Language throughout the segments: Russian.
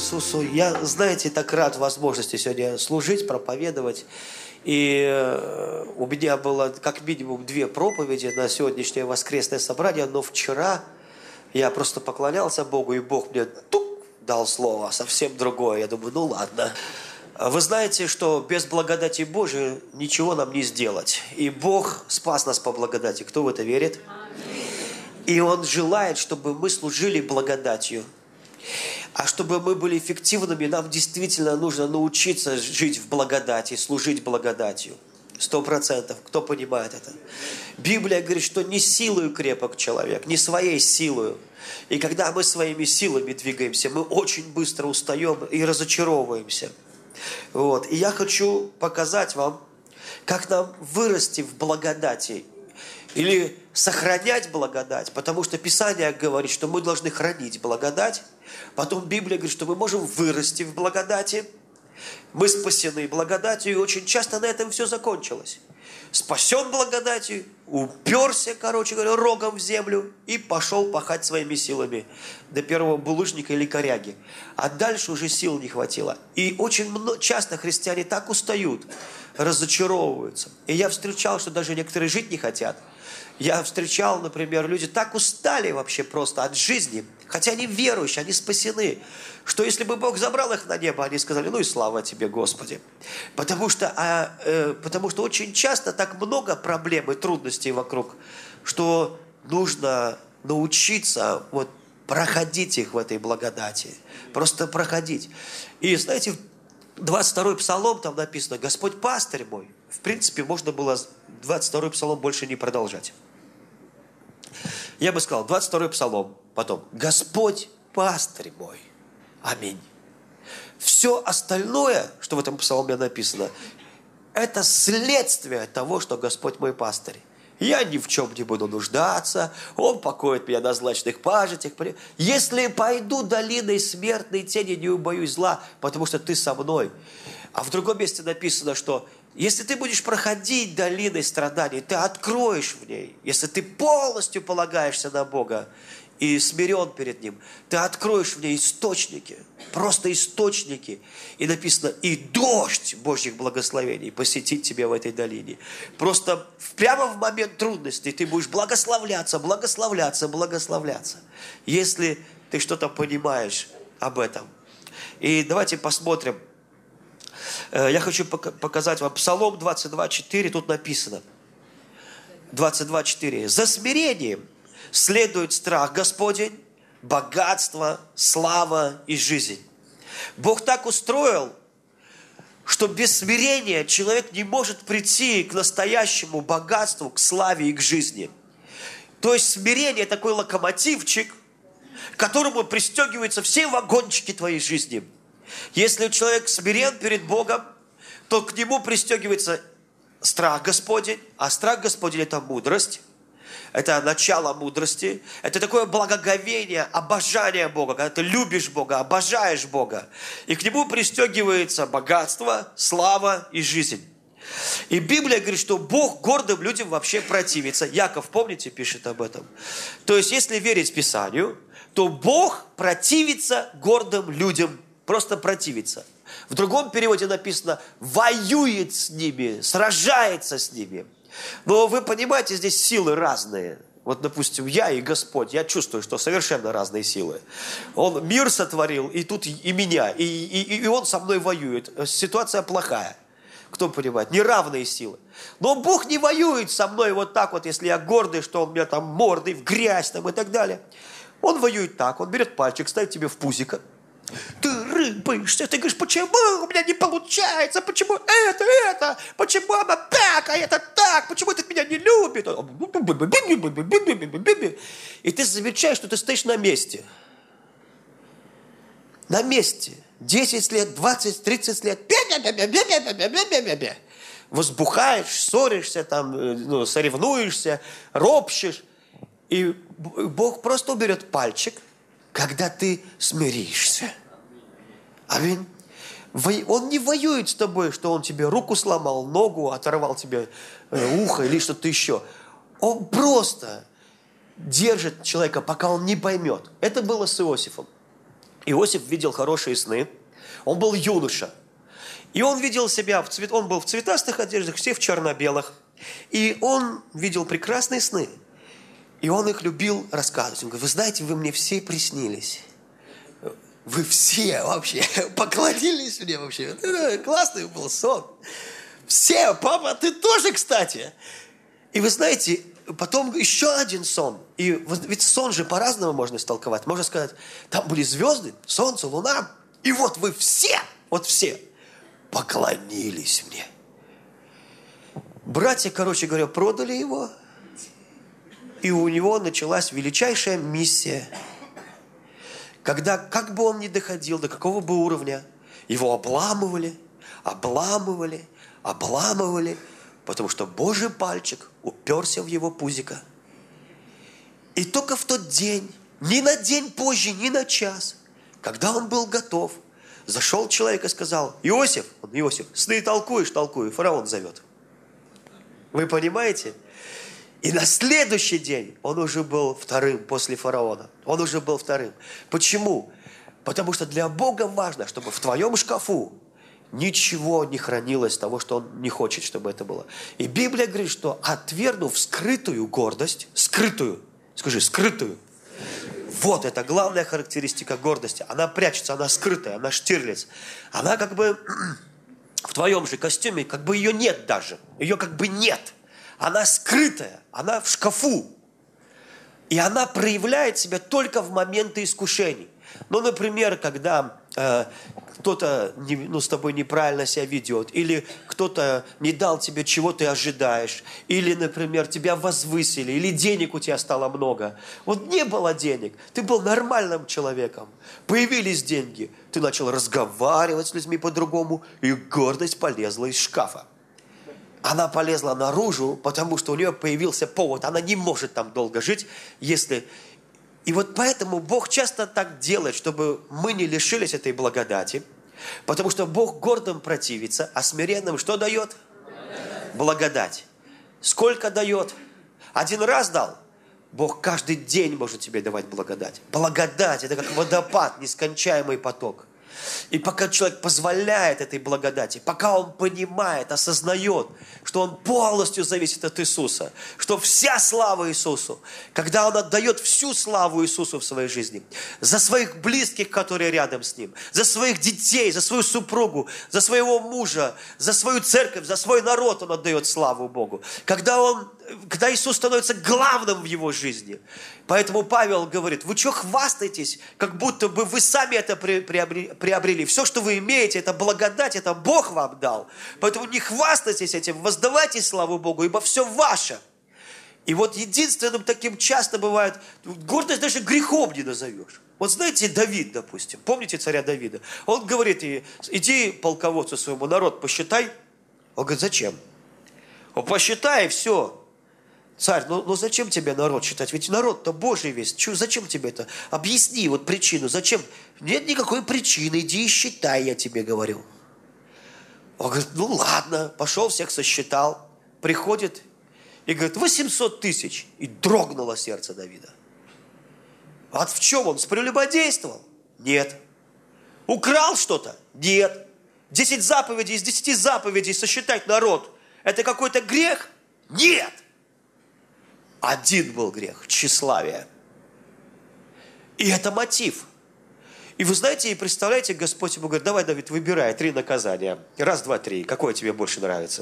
Иисусу. Я, знаете, так рад возможности сегодня служить, проповедовать. И у меня было как минимум 2 проповеди на сегодняшнее воскресное собрание, но вчера я просто поклонялся Богу, и Бог мне дал слово совсем другое. Я думаю, ну ладно. Вы знаете, что без благодати Божией ничего нам не сделать. И Бог спас нас по благодати. Кто в это верит? И Он желает, чтобы мы служили благодатью. А чтобы мы были эффективными, нам действительно нужно научиться жить в благодати, служить благодатью. 100%. Кто понимает это? Библия говорит, что не силою крепок человек, не своей силою. И когда мы своими силами двигаемся, мы очень быстро устаем и разочаровываемся. Вот. И я хочу показать вам, как нам вырасти в благодати. Или сохранять благодать, потому что Писание говорит, что мы должны хранить благодать. Потом Библия говорит, что мы можем вырасти в благодати. Мы спасены благодатью, и очень часто на этом все закончилось. Спасен благодатью, уперся, рогом в землю и пошел пахать своими силами до первого булыжника или коряги. А дальше уже сил не хватило. И очень часто христиане так устают, разочаровываются. И я встречал, что даже некоторые жить не хотят. Я встречал, например, люди так устали вообще просто от жизни, хотя они верующие, они спасены, что если бы Бог забрал их на небо, они сказали, ну и слава тебе, Господи. Потому что очень часто так много проблем и трудностей вокруг, что нужно научиться проходить их в этой благодати. Просто проходить. И знаете, 22-й псалом там написано, Господь пастырь мой. В принципе, можно было 22-й псалом больше не продолжать. Я бы сказал, 22-й псалом, потом, Господь пастырь мой. Аминь. Все остальное, что в этом псалме написано, это следствие того, что Господь мой пастырь. Я ни в чем не буду нуждаться, Он покоит меня на злачных пажитях. Если пойду долиной смертной тени, не убоюсь зла, потому что Ты со мной. А в другом месте написано, что если ты будешь проходить долиной страданий, ты откроешь в ней. Если ты полностью полагаешься на Бога и смирен перед Ним, ты откроешь в ней источники, просто источники. И написано, и дождь Божьих благословений посетит тебя в этой долине. Просто прямо в момент трудностей ты будешь благословляться, благословляться, благословляться. Если ты что-то понимаешь об этом. И давайте посмотрим. Я хочу показать вам Псалом 22:4, тут написано. 22:4. «За смирением следует страх Господень, богатство, слава и жизнь». Бог так устроил, что без смирения человек не может прийти к настоящему богатству, к славе и к жизни. То есть смирение такой локомотивчик, к которому пристегиваются все вагончики твоей жизни. Если человек смирен перед Богом, то к нему пристегивается страх Господень, а страх Господень – это мудрость, это начало мудрости, это такое благоговение, обожание Бога, когда ты любишь Бога, обожаешь Бога, и к нему пристегивается богатство, слава и жизнь. И Библия говорит, что Бог гордым людям вообще противится. Яков, помните, пишет об этом. То есть, если верить Писанию, то Бог противится гордым людям. Просто противится. В другом переводе написано, воюет с ними, сражается с ними. Но вы понимаете, здесь силы разные. Вот, допустим, я и Господь, я чувствую, что совершенно разные силы. Он мир сотворил, и тут и меня, и Он со мной воюет. Ситуация плохая. Кто понимает? Неравные силы. Но Бог не воюет со мной вот так вот, если я гордый, что Он меня там мордой в грязь там, и так далее. Он воюет так, Он берет пальчик, ставит тебе в пузико. Ты рыпаешься, ты говоришь, почему у меня не получается, почему это, почему она так, а это так, почему ты меня не любит. И ты замечаешь, что ты стоишь на месте. На месте. 10 лет, 20, 30 лет. Возбухаешь, ссоришься, там, соревнуешься, ропщешь. И Бог просто уберет пальчик, когда ты смиришься. Аминь. Он не воюет с тобой, что он тебе руку сломал, ногу, оторвал тебе ухо или что-то еще. Он просто держит человека, пока он не поймет. Это было с Иосифом. Иосиф видел хорошие сны. Он был юноша. И он видел себя, он был в цветастых одеждах, все в черно-белых. И он видел прекрасные сны. И он их любил рассказывать. Он говорит, вы знаете, вы мне все приснились. Вы все вообще поклонились мне вообще. Классный был сон. Все, папа, ты тоже, кстати. И вы знаете, потом еще один сон. И ведь сон же по-разному можно истолковать. Можно сказать, там были звезды, солнце, луна. И вот вы все, вот все поклонились мне. Братья, короче говоря, продали его. И у него началась величайшая миссия. Когда, как бы он ни доходил, до какого бы уровня, его обламывали, потому что Божий пальчик уперся в его пузико. И только в тот день, ни на день позже, ни на час, когда он был готов, зашел человек и сказал, Иосиф, сны толкуешь, фараон зовет. Вы понимаете? И на следующий день он уже был вторым после фараона. Он уже был вторым. Почему? Потому что для Бога важно, чтобы в твоем шкафу ничего не хранилось того, что Он не хочет, чтобы это было. И Библия говорит, что отвергнув скрытую гордость, скрытую, вот это главная характеристика гордости. Она прячется, она скрытая, она Штирлиц. Она как бы в твоем же костюме, как бы ее нет даже. Ее как бы нет. Она скрытая, она в шкафу. И она проявляет себя только в моменты искушений. Ну, например, когда кто-то с тобой неправильно себя ведет, или кто-то не дал тебе, чего ты ожидаешь, или, например, тебя возвысили, или денег у тебя стало много. Вот не было денег, ты был нормальным человеком, появились деньги, ты начал разговаривать с людьми по-другому, и гордость полезла из шкафа. Она полезла наружу, потому что у нее появился повод. Она не может там долго жить, если... И вот поэтому Бог часто так делает, чтобы мы не лишились этой благодати. Потому что Бог гордым противится, а смиренным что дает? Благодать. Сколько дает? Один раз дал? Бог каждый день может тебе давать благодать. Благодать – это как водопад, нескончаемый поток. И пока человек позволяет этой благодати, пока он понимает, осознает, что он полностью зависит от Иисуса, что вся слава Иисусу, когда он отдает всю славу Иисусу в своей жизни, за своих близких, которые рядом с ним, за своих детей, за свою супругу, за своего мужа, за свою церковь, за свой народ он отдает славу Богу. Когда Иисус становится главным в его жизни. Поэтому Павел говорит, вы что хвастаетесь, как будто бы вы сами это приобрели. Все, что вы имеете, это благодать, это Бог вам дал. Поэтому не хвастайтесь этим, воздавайте славу Богу, ибо все ваше. И вот единственным таким часто бывает, гордость даже грехом не назовешь. Вот знаете, Давид, допустим, помните царя Давида? Он говорит, иди полководцу своему, народ посчитай. Он говорит, зачем? Он посчитай, и все. Царь, ну зачем тебе народ считать? Ведь народ-то Божий весь. Зачем тебе это? Объясни вот причину. Зачем? Нет никакой причины. Иди и считай, я тебе говорю. Он говорит, ну ладно. Пошел, всех сосчитал. Приходит и говорит, 800 тысяч. И дрогнуло сердце Давида. А в чем он? Прелюбодействовал? Нет. Украл что-то? Нет. 10 заповедей, из 10 заповедей сосчитать народ. Это какой-то грех? Нет. Один был грех – тщеславие. И это мотив. И вы знаете, и представляете, Господь ему говорит, давай, Давид, выбирай 3 наказания. 1, 2, 3. Какое тебе больше нравится?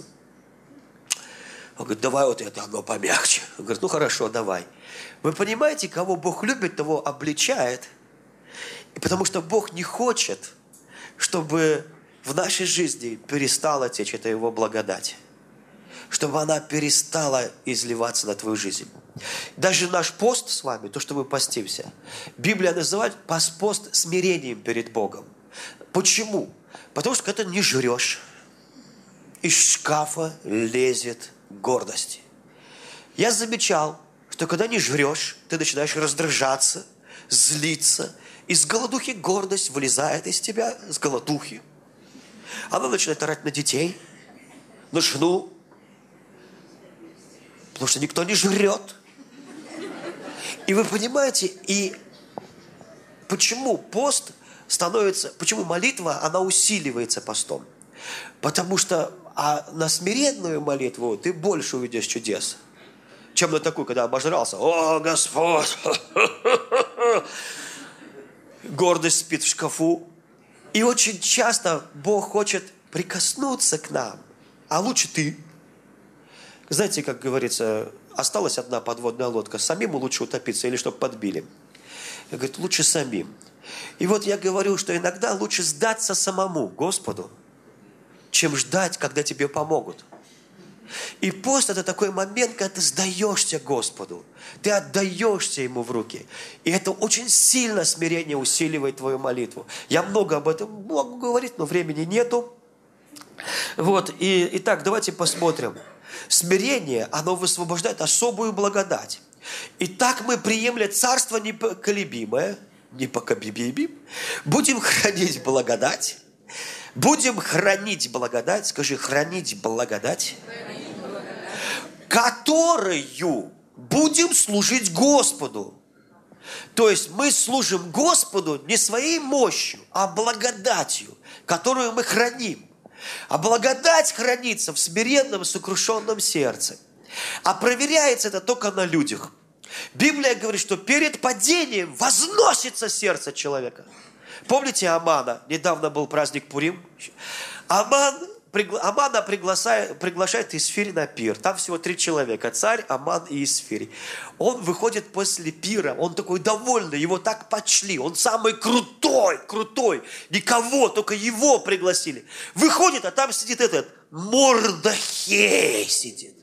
Он говорит, давай вот это, оно помягче. Он говорит, ну хорошо, давай. Вы понимаете, кого Бог любит, того обличает. И потому что Бог не хочет, чтобы в нашей жизни перестала течь эта Его благодать. Чтобы она перестала изливаться на твою жизнь. Даже наш пост с вами, то, что мы постимся, Библия называет пост смирением перед Богом. Почему? Потому что когда ты не жрешь, из шкафа лезет гордость. Я замечал, что когда не жрешь, ты начинаешь раздражаться, злиться, и с голодухи гордость вылезает из тебя, с голодухи. Она начинает орать на детей, на жену, потому что никто не жрет. И вы понимаете, и почему пост становится... Почему молитва, она усиливается постом? Потому что на смиренную молитву ты больше увидишь чудес, чем на такую, когда обожрался. О, Господь! Гордость спит в шкафу. И очень часто Бог хочет прикоснуться к нам. А лучше ты. Знаете, как говорится, осталась одна подводная лодка. Самим лучше утопиться или чтобы подбили. Я говорю, лучше самим. И вот я говорю, что иногда лучше сдаться самому Господу, чем ждать, когда тебе помогут. И пост – это такой момент, когда ты сдаешься Господу. Ты отдаешься Ему в руки. И это очень сильно смирение усиливает твою молитву. Я много об этом могу говорить, но времени нету. Вот, итак, давайте посмотрим. Смирение, оно высвобождает особую благодать. Итак, мы приемля царство непоколебимое, будем хранить благодать. Будем хранить благодать, скажи, хранить благодать, которую будем служить Господу. То есть мы служим Господу не своей мощью, а благодатью, которую мы храним. А благодать хранится в смиренном, сокрушенном сердце. А проверяется это только на людях. Библия говорит, что перед падением возносится сердце человека. Помните Амана? Недавно был праздник Пурим. Амана приглашает Исфирь на пир. Там всего 3 человека. Царь, Аман и Исфирь. Он выходит после пира. Он такой довольный. Его так почли. Он самый крутой. Никого, только его пригласили. Выходит, а там сидит этот Мордохей сидит.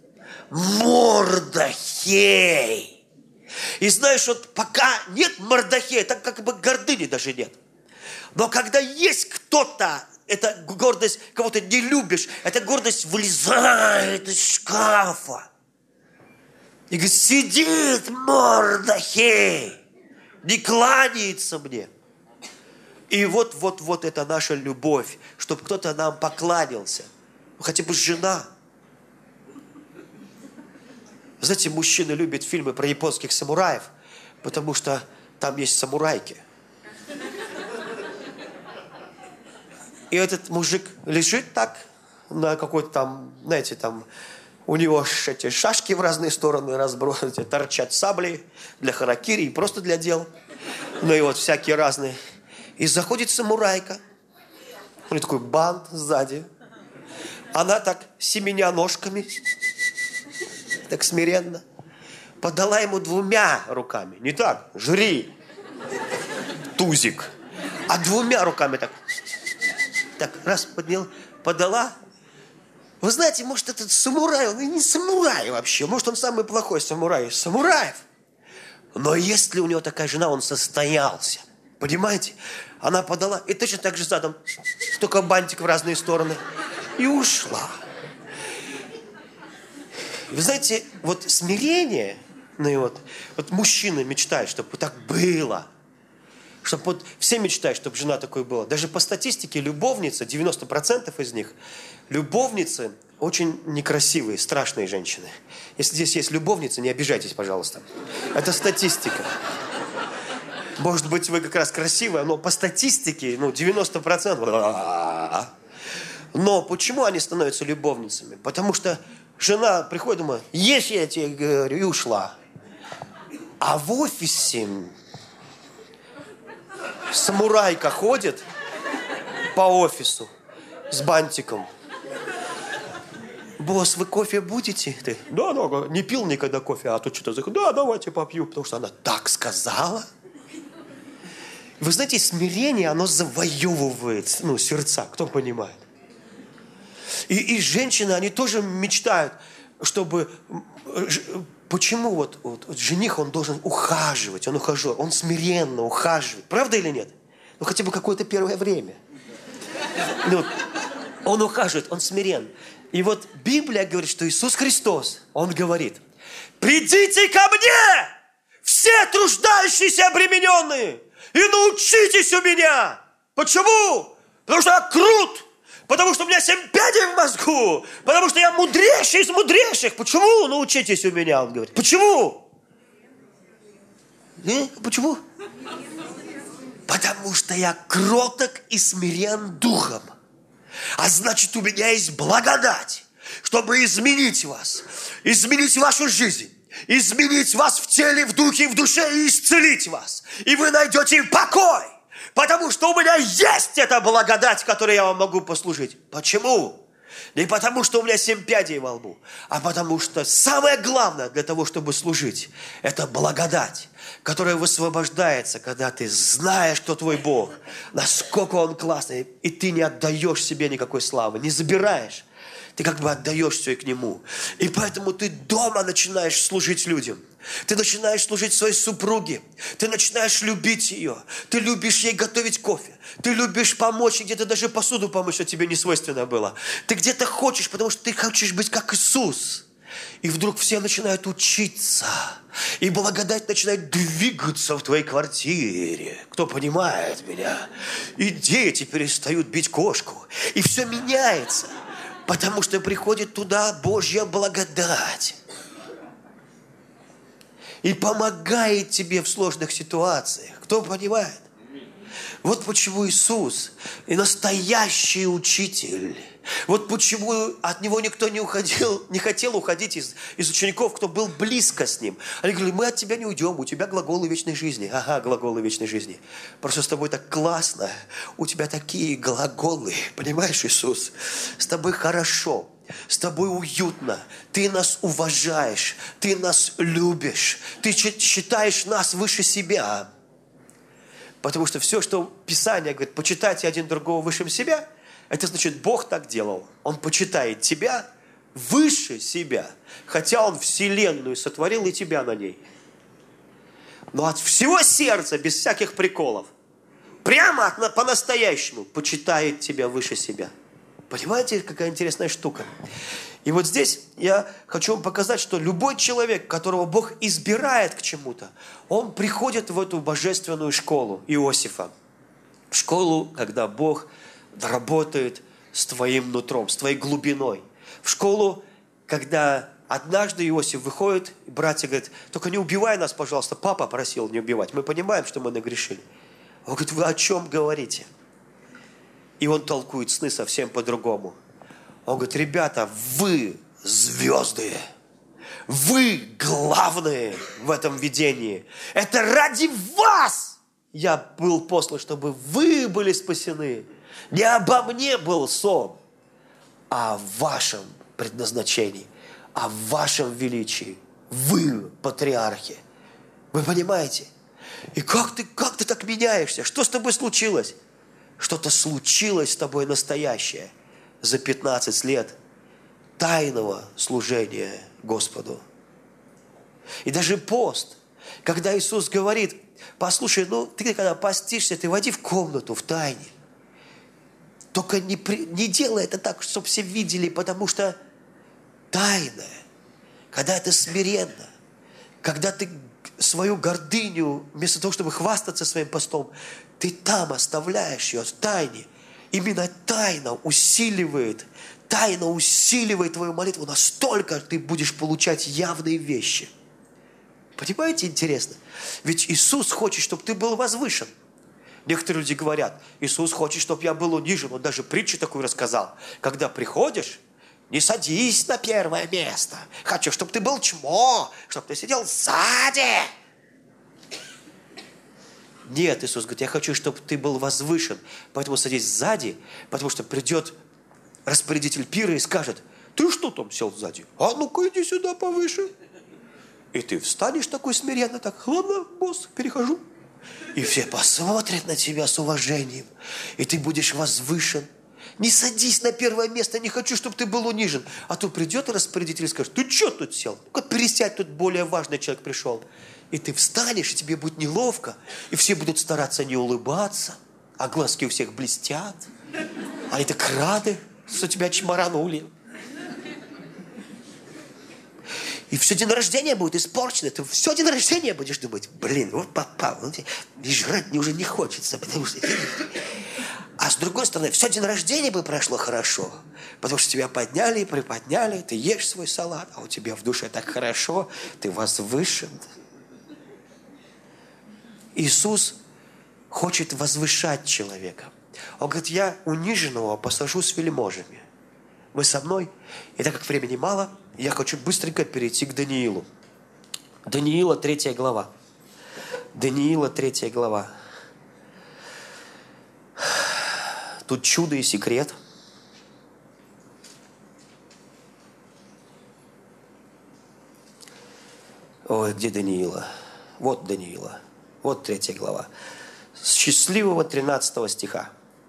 Мордохей. И знаешь, вот пока нет Мордохея, так как бы гордыни даже нет. Но когда есть кто-то, эта гордость, кого ты не любишь, эта гордость вылезает из шкафа. И говорит, сидит Мордохей, не кланяется мне. И вот это наша любовь, чтобы кто-то нам покланялся. Хотя бы жена. Знаете, мужчины любят фильмы про японских самураев, потому что там есть самурайки. И этот мужик лежит так, на какой-то там, знаете, там, у него эти шашки в разные стороны разбросаны, торчат сабли для харакири и просто для дел. Ну и вот всякие разные. И заходит самурайка. У нее такой бант сзади. Она так, семеня ножками, так смиренно, подала ему 2 руками. Не так, жри, тузик. А 2 руками так. Так, раз подала. Вы знаете, может, этот самурай, он и не самурай вообще. Может, он самый плохой самурай из самураев. Но если у него такая жена, он состоялся. Понимаете? Она подала, и точно так же задом, только бантик в разные стороны. И ушла. Вы знаете, вот смирение, ну и вот мужчина мечтает, чтобы так было. Чтобы вот все мечтают, чтобы жена такой была. Даже по статистике любовницы, 90% из них, любовницы очень некрасивые, страшные женщины. Если здесь есть любовницы, не обижайтесь, пожалуйста. Это статистика. Может быть, вы как раз красивая, но по статистике, 90%. Но почему они становятся любовницами? Потому что жена приходит и думает, ешь, я тебе говорю, и ушла. А в офисе самурайка ходит по офису с бантиком. Босс, вы кофе будете? Ты, да, не пил никогда кофе, а тут что-то заходит. Да, давайте попью, потому что она так сказала. Вы знаете, смирение, оно завоевывает, сердца, кто понимает. И женщины, они тоже мечтают, чтобы... Почему вот жених, он должен ухаживать, он ухажер, он смиренно ухаживает. Правда или нет? Хотя бы какое-то первое время. Он ухаживает, он смирен. И вот Библия говорит, что Иисус Христос, Он говорит, придите ко мне, все труждающиеся обремененные, и научитесь у меня. Почему? Потому что я крут. Потому что у меня 7 пядей в мозгу. Потому что я мудрейший из мудрейших. Почему научитесь у меня? Он говорит. Почему? Почему? Потому что я кроток и смирен духом. А значит, у меня есть благодать, чтобы изменить вас, изменить вашу жизнь, изменить вас в теле, в духе, в душе и исцелить вас. И вы найдете покой, потому что у меня есть эта благодать, которой я вам могу послужить. Почему? Не потому, что у меня 7 пядей во лбу, а потому что самое главное для того, чтобы служить, это благодать, которая высвобождается, когда ты знаешь, кто твой Бог, насколько Он классный, и ты не отдаешь себе никакой славы, не забираешь. Ты как бы отдаешь все к Нему. И поэтому ты дома начинаешь служить людям. Ты начинаешь служить своей супруге. Ты начинаешь любить ее. Ты любишь ей готовить кофе. Ты любишь помочь, и где-то даже посуду помочь, что тебе не свойственно было. Ты где-то хочешь, потому что ты хочешь быть как Иисус. И вдруг все начинают учиться. И благодать начинает двигаться в твоей квартире. Кто понимает меня? И дети перестают бить кошку. И все меняется. Потому что приходит туда Божья благодать. И помогает тебе в сложных ситуациях. Кто понимает? Вот почему Иисус и настоящий учитель. Вот почему от Него никто не хотел уходить из учеников, кто был близко с Ним. Они говорили, мы от Тебя не уйдем, у Тебя глаголы вечной жизни. Ага, глаголы вечной жизни. Просто с Тобой так классно, у Тебя такие глаголы. Понимаешь, Иисус? С Тобой хорошо. С тобой уютно, ты нас уважаешь, ты нас любишь, ты считаешь нас выше себя. Потому что все, что Писание говорит, почитайте один другого выше себя, это значит, Бог так делал. Он почитает тебя выше себя, хотя Он вселенную сотворил и тебя на ней. Но от всего сердца, без всяких приколов, прямо по-настоящему почитает тебя выше себя. Понимаете, какая интересная штука? И вот здесь я хочу вам показать, что любой человек, которого Бог избирает к чему-то, он приходит в эту божественную школу Иосифа. В школу, когда Бог работает с твоим нутром, с твоей глубиной. В школу, когда однажды Иосиф выходит, и братья говорят, только не убивай нас, пожалуйста, папа просил не убивать. Мы понимаем, что мы нагрешили. Он говорит, вы о чем говорите? И он толкует сны совсем по-другому. Он говорит, ребята, вы звезды. Вы главные в этом видении. Это ради вас я был послан, чтобы вы были спасены. Не обо мне был сон, а о вашем предназначении, о вашем величии. Вы патриархи. Вы понимаете? И как ты так меняешься? Что с тобой случилось? Что-то случилось с тобой настоящее за 15 лет тайного служения Господу. И даже пост, когда Иисус говорит, послушай, ты когда постишься, ты войди в комнату в тайне. Только не делай это так, чтобы все видели, потому что тайное, когда это смиренно, когда ты свою гордыню, вместо того, чтобы хвастаться своим постом, ты там оставляешь ее в тайне. Именно тайна усиливает твою молитву. Настолько ты будешь получать явные вещи. Понимаете, интересно? Ведь Иисус хочет, чтобы ты был возвышен. Некоторые люди говорят, Иисус хочет, чтобы я был унижен. Он даже притчу такую рассказал. Когда приходишь, не садись на первое место. Хочу, чтобы ты был чмо, чтобы ты сидел сзади. Нет, Иисус говорит, я хочу, чтобы ты был возвышен. Поэтому садись сзади, потому что придет распорядитель пира и скажет, ты что там сел сзади? А ну-ка иди сюда повыше. И ты встанешь такой смиренно, так, ладно, босс, перехожу. И все посмотрят на тебя с уважением. И ты будешь возвышен. Не садись на первое место, не хочу, чтобы ты был унижен. А то придет распорядитель и скажет, ты что тут сел? Ну-ка пересядь, тут более важный человек пришел. И ты встанешь, и тебе будет неловко. И все будут стараться не улыбаться. А глазки у всех блестят. Они так рады, что тебя чморанули. И все день рождения будет испорчено. Ты все день рождения будешь думать, блин, вот попал. И жрать мне уже не хочется, потому что... А с другой стороны, все день рождения бы прошло хорошо, потому что тебя подняли и приподняли, ты ешь свой салат, а у тебя в душе так хорошо, ты возвышен. Иисус хочет возвышать человека. Он говорит, я униженного посажу с вельможами. Вы со мной? И так как времени мало, я хочу быстренько перейти к Даниилу. Даниила, 3 глава. Даниила, 3 глава. Тут чудо и секрет. Ой, где Даниила? Вот Даниила. Вот 3 глава. С счастливого 13 стиха,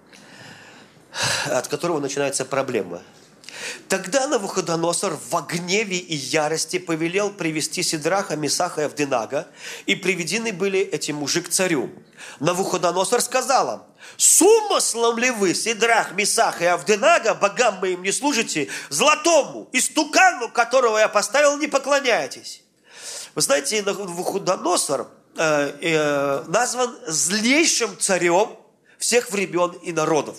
от которого начинается проблема. Тогда Навуходоносор в гневе и ярости повелел привести Сидраха, Месаха и Авденага, и приведены были эти мужи к царю. Навуходоносор сказал им, с умыслом ли вы, Сидрах, Месах и Авденага, богам моим не служите, золотому, истукану, которого я поставил, не поклоняетесь? Вы знаете, Навуходоносор назван злейшим царем всех времен и народов.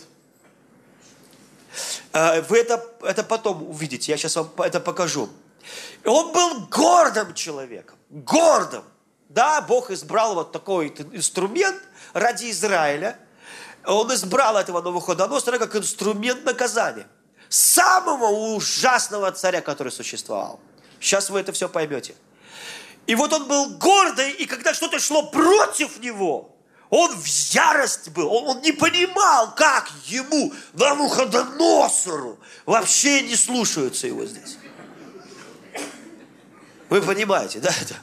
Вы это потом увидите, я сейчас вам это покажу. Он был гордым человеком, гордым. Да, Бог избрал вот такой инструмент ради Израиля. Он избрал этого Навуходоносора как инструмент наказания. Самого ужасного царя, который существовал. Сейчас вы это все поймете. И вот он был гордый, и когда что-то шло против него, он в ярость был, он не понимал, как ему, Навуходоносору, вообще не слушаются его здесь. Вы понимаете, да, это?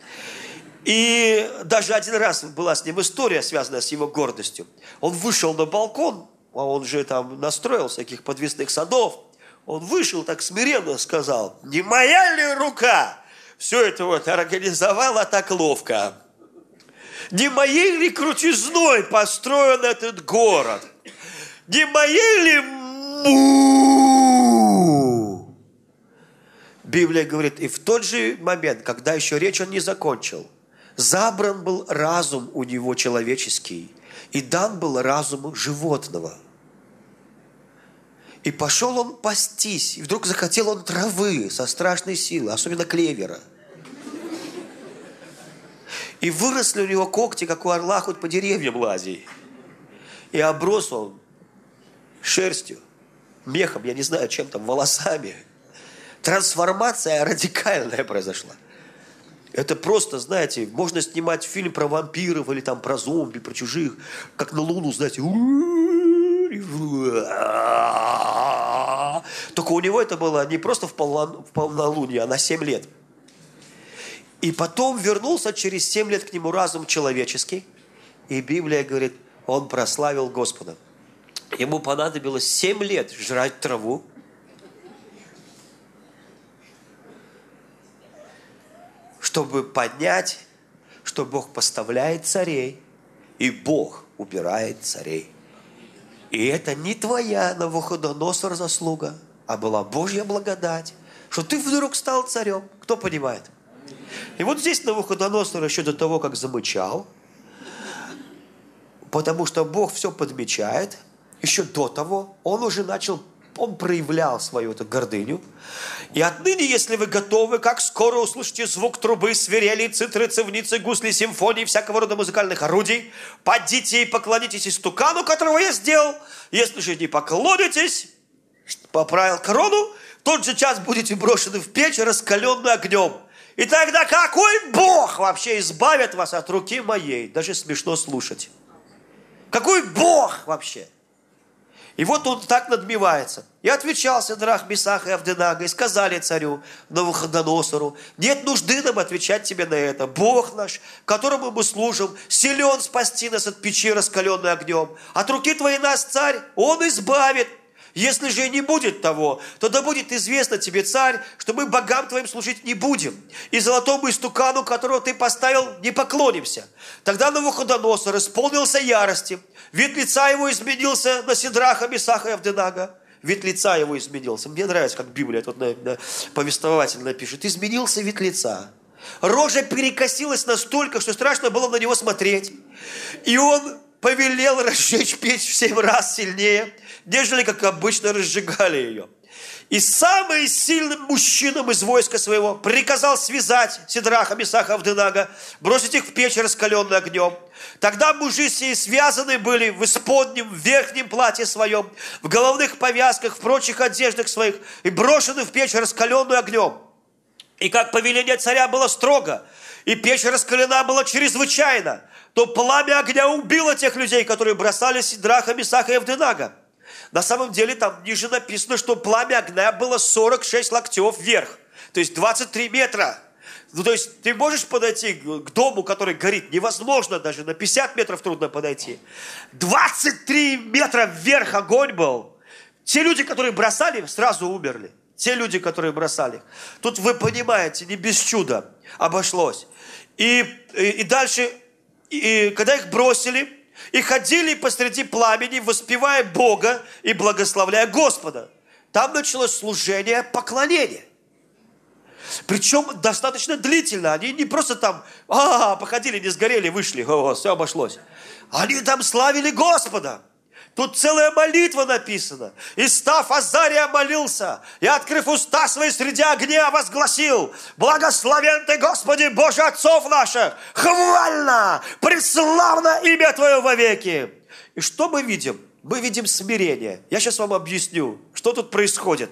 И даже один раз была с ним история, связанная с его гордостью. Он вышел на балкон, а он же там настроил всяких подвесных садов. Он вышел так смиренно, сказал, не моя ли рука все это вот организовала так ловко? Не моей ли крутизной построен этот город? Не моей ли Библия говорит, и в тот же момент, когда еще речь он не закончил, забран был разум у него человеческий, и дан был разум животного. И пошел он пастись, и вдруг захотел он травы со страшной силой, особенно клевера. И выросли у него когти, как у орла, хоть по деревьям лази. И оброс он шерстью, мехом, я не знаю, чем там, волосами. Трансформация радикальная произошла. Это просто, знаете, можно снимать фильм про вампиров или там про зомби, про чужих, как на Луну, знаете. Только у него это было не просто в полнолуние, а на 7 лет. И потом вернулся через 7 лет к нему разум человеческий. И Библия говорит, он прославил Господа. Ему понадобилось 7 лет жрать траву. Чтобы понять, что Бог поставляет царей, и Бог убирает царей. И это не твоя, Навуходоносор, заслуга, а была Божья благодать, что ты вдруг стал царем. Кто понимает? И вот здесь Навуходоносор еще до того, как замычал, потому что Бог все подмечает, еще до того он уже начал, он проявлял свою эту гордыню. И отныне, если вы готовы, как скоро услышите звук трубы, свирели, цитры, цивницы, гусли, симфонии, всякого рода музыкальных орудий, подите и поклонитесь истукану, которого я сделал. Если же не поклонитесь, поправил корону, в тот же час будете брошены в печь, раскаленную огнем. И тогда какой Бог вообще избавит вас от руки моей? Даже смешно слушать. Какой Бог вообще? И вот он так надмевается. И отвечал Сидрах, Месах и Авденага, и сказали царю Навуходоносору, нет нужды нам отвечать тебе на это. Бог наш, которому мы служим, силен спасти нас от печи, раскаленной огнем. От руки твоей нас, царь, он избавит. Если же и не будет того, то да будет известно тебе, царь, что мы богам твоим служить не будем. И золотому истукану, которого ты поставил, не поклонимся. Тогда Навуходоносор исполнился ярости. Вид лица его изменился на Сидраха, Месаха и Авденага. Вид лица его изменился. Мне нравится, как Библия тут повествовательно пишет. Изменился вид лица. Рожа перекосилась настолько, что страшно было на него смотреть. И он повелел разжечь печь в 7 раз сильнее, нежели, как обычно, разжигали ее. И самым сильным мужчинам из войска своего приказал связать Сидраха, Месаха, Авденага, бросить их в печь, раскаленную огнем. Тогда мужи сии связаны были в исподнем, в верхнем платье своем, в головных повязках, в прочих одеждах своих, и брошены в печь, раскаленную огнем. И как повеление царя было строго, и печь раскалена была чрезвычайно, то пламя огня убило тех людей, которые бросали Сидраха, Месаха и Авденага. На самом деле там ниже написано, что пламя огня было 46 локтев вверх, то есть 23 метра. Ну, то есть ты можешь подойти к дому, который горит? Невозможно, даже на 50 метров трудно подойти. 23 метра вверх огонь был. Те люди, которые бросали, сразу умерли. Те люди, которые бросали. Тут вы понимаете, не без чуда обошлось. И дальше, когда их бросили, и ходили посреди пламени, воспевая Бога и благословляя Господа. Там началось служение поклонения. Причем достаточно длительно. Они не просто там походили, не сгорели, вышли, все обошлось. Они там славили Господа. Тут целая молитва написана. И став, Азария молился, и, открыв уста свои среди огня, возгласил: «Благословен Ты, Господи, Боже отцов наших! Хвально, преславно имя Твое вовеки!» И что мы видим? Мы видим смирение. Я сейчас вам объясню, что тут происходит.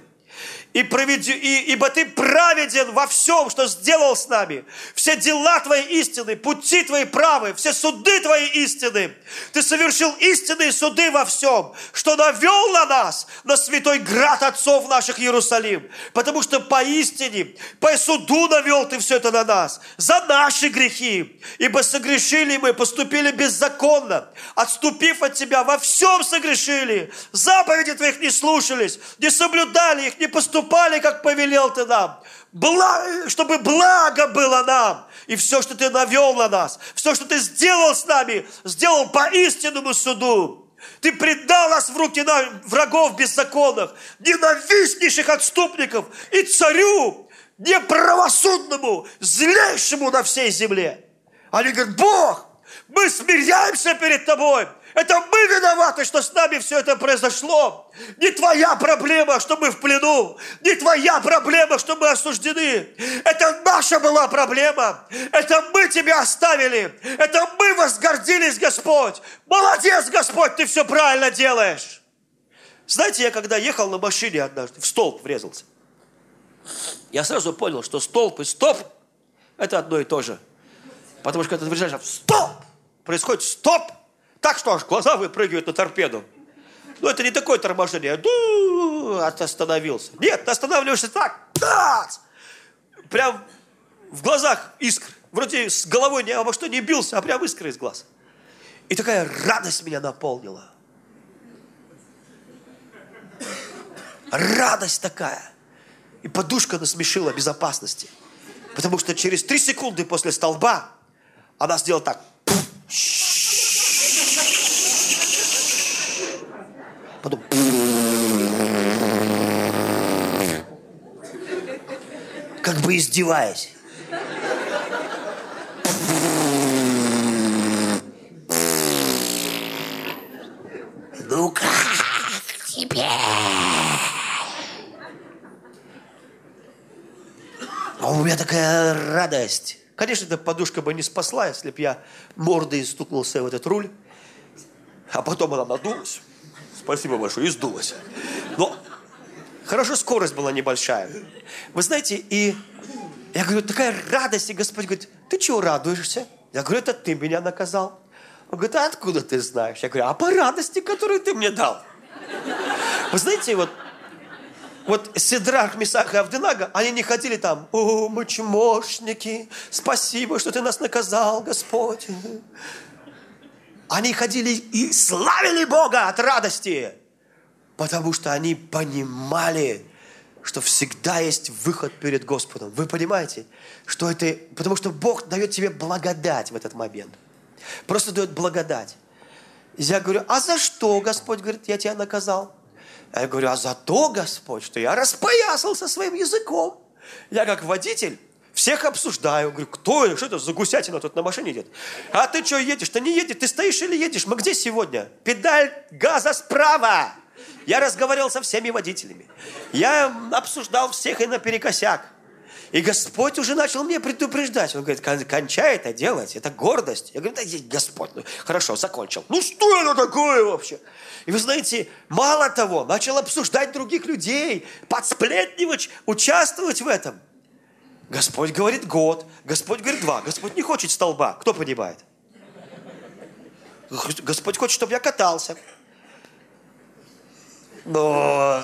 Ибо Ты праведен во всем, что сделал с нами. Все дела Твои истины, пути Твои правы, все суды Твои истины. Ты совершил истинные суды во всем, что навел на нас, на святой град отцов наших Иерусалим. Потому что поистине, по суду навел Ты все это на нас, за наши грехи. Ибо согрешили мы, поступили беззаконно, отступив от Тебя, во всем согрешили. Заповеди Твоих не слушались, не соблюдали их, не поступали, как повелел Ты нам, чтобы благо было нам. И все, что Ты навел на нас, все, что Ты сделал с нами, сделал по истинному суду. Ты предал нас в руки врагов беззаконных, ненавистнейших отступников и царю неправосудному, злейшему на всей земле. Они говорят: Бог, мы смиряемся перед Тобой. Это мы виноваты, что с нами все это произошло. Не Твоя проблема, что мы в плену. Не Твоя проблема, что мы осуждены. Это наша была проблема. Это мы Тебя оставили. Это мы возгордились, Господь. Молодец, Господь, Ты все правильно делаешь. Знаете, я когда ехал на машине однажды, в столб врезался. Я сразу понял, что столб и стоп – это одно и то же. Потому что когда ты въезжаешь в стоп, происходит стоп, так что аж глаза выпрыгивают на торпеду. Но это не такое торможение. Остановился. Нет, ты останавливаешься так. Прям в глазах искры. Вроде с головой ни обо что не бился, а прям искры из глаз. И такая радость меня наполнила. Радость такая. И подушка насмешила безопасности. Потому что через 3 секунды после столба она сделала так. Потом. Как бы издеваясь. Ну как тебе? А у меня такая радость. Конечно, эта подушка бы не спасла, если бы я мордой стукнулся в этот руль. А потом она надулась. Спасибо большое, и сдулась. Но хорошо, скорость была небольшая. Вы знаете, и я говорю: такая радость. И Господь говорит: ты чего радуешься? Я говорю: это ты меня наказал. Он говорит: а откуда ты знаешь? Я говорю: а по радости, которую ты мне дал. Вы знаете, вот Сидрах, Месах и Авденага, они не ходили там: о, мы чмошники, спасибо, что ты нас наказал, Господь. Они ходили и славили Бога от радости, потому что они понимали, что всегда есть выход перед Господом. Вы понимаете, что это... Потому что Бог дает тебе благодать в этот момент. Просто дает благодать. Я говорю: а за что, Господь, говорит, я тебя наказал? Я говорю: а за то, Господь, что я распоясался своим языком. Я как водитель всех обсуждаю. Говорю: кто, что это за гусятина тут на машине едет? А ты что едешь? Ты не едешь, ты стоишь или едешь? Мы где сегодня? Педаль газа справа. Я разговаривал со всеми водителями. Я обсуждал всех и наперекосяк. И Господь уже начал мне предупреждать. Он говорит, кончай это делать, это гордость. Я говорю, да Господь, ну хорошо, закончил. Ну что это такое вообще? И вы знаете, мало того, начал обсуждать других людей, подсплетнивать, участвовать в этом. Господь говорит год, Господь говорит 2, Господь не хочет столба. Кто понимает? Господь хочет, чтобы я катался. Но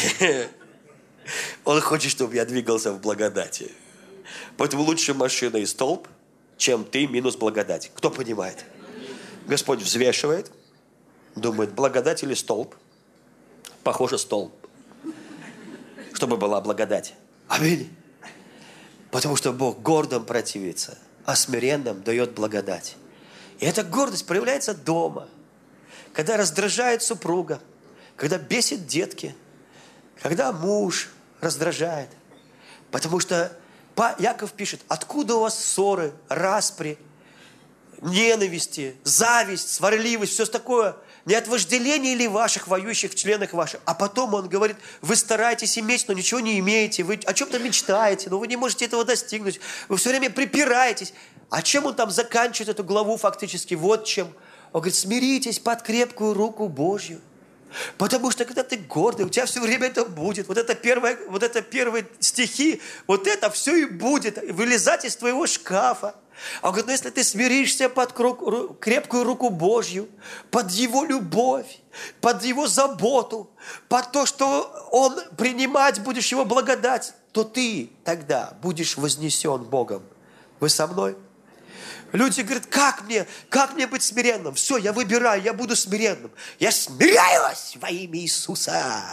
Он хочет, чтобы я двигался в благодати. Поэтому лучше машина и столб, чем ты минус благодать. Кто понимает? Господь взвешивает, думает, благодать или столб? Похоже, столб. Чтобы была благодать. Аминь. Потому что Бог гордым противится, а смиренным дает благодать. И эта гордость проявляется дома, когда раздражает супруга, когда бесит детки, когда муж раздражает. Потому что Яков пишет, откуда у вас ссоры, распри, ненависти, зависть, сварливость, все такое. Не от вожделения ли ваших, воюющих в членах ваших. А потом он говорит, вы стараетесь иметь, но ничего не имеете. Вы о чем-то мечтаете, но вы не можете этого достигнуть. Вы все время припираетесь. А чем он там заканчивает эту главу фактически? Вот чем. Он говорит, смиритесь под крепкую руку Божью. Потому что когда ты гордый, у тебя все время это будет. Вот это первые стихи, вот это все и будет. Вылезать из твоего шкафа. Он говорит, ну если ты смиришься под крепкую руку Божью, под Его любовь, под Его заботу, под то, что Он принимать будешь Его благодать, то ты тогда будешь вознесен Богом. Вы со мной? Люди говорят, как мне быть смиренным? Все, я выбираю, я буду смиренным. Я смиряюсь во имя Иисуса.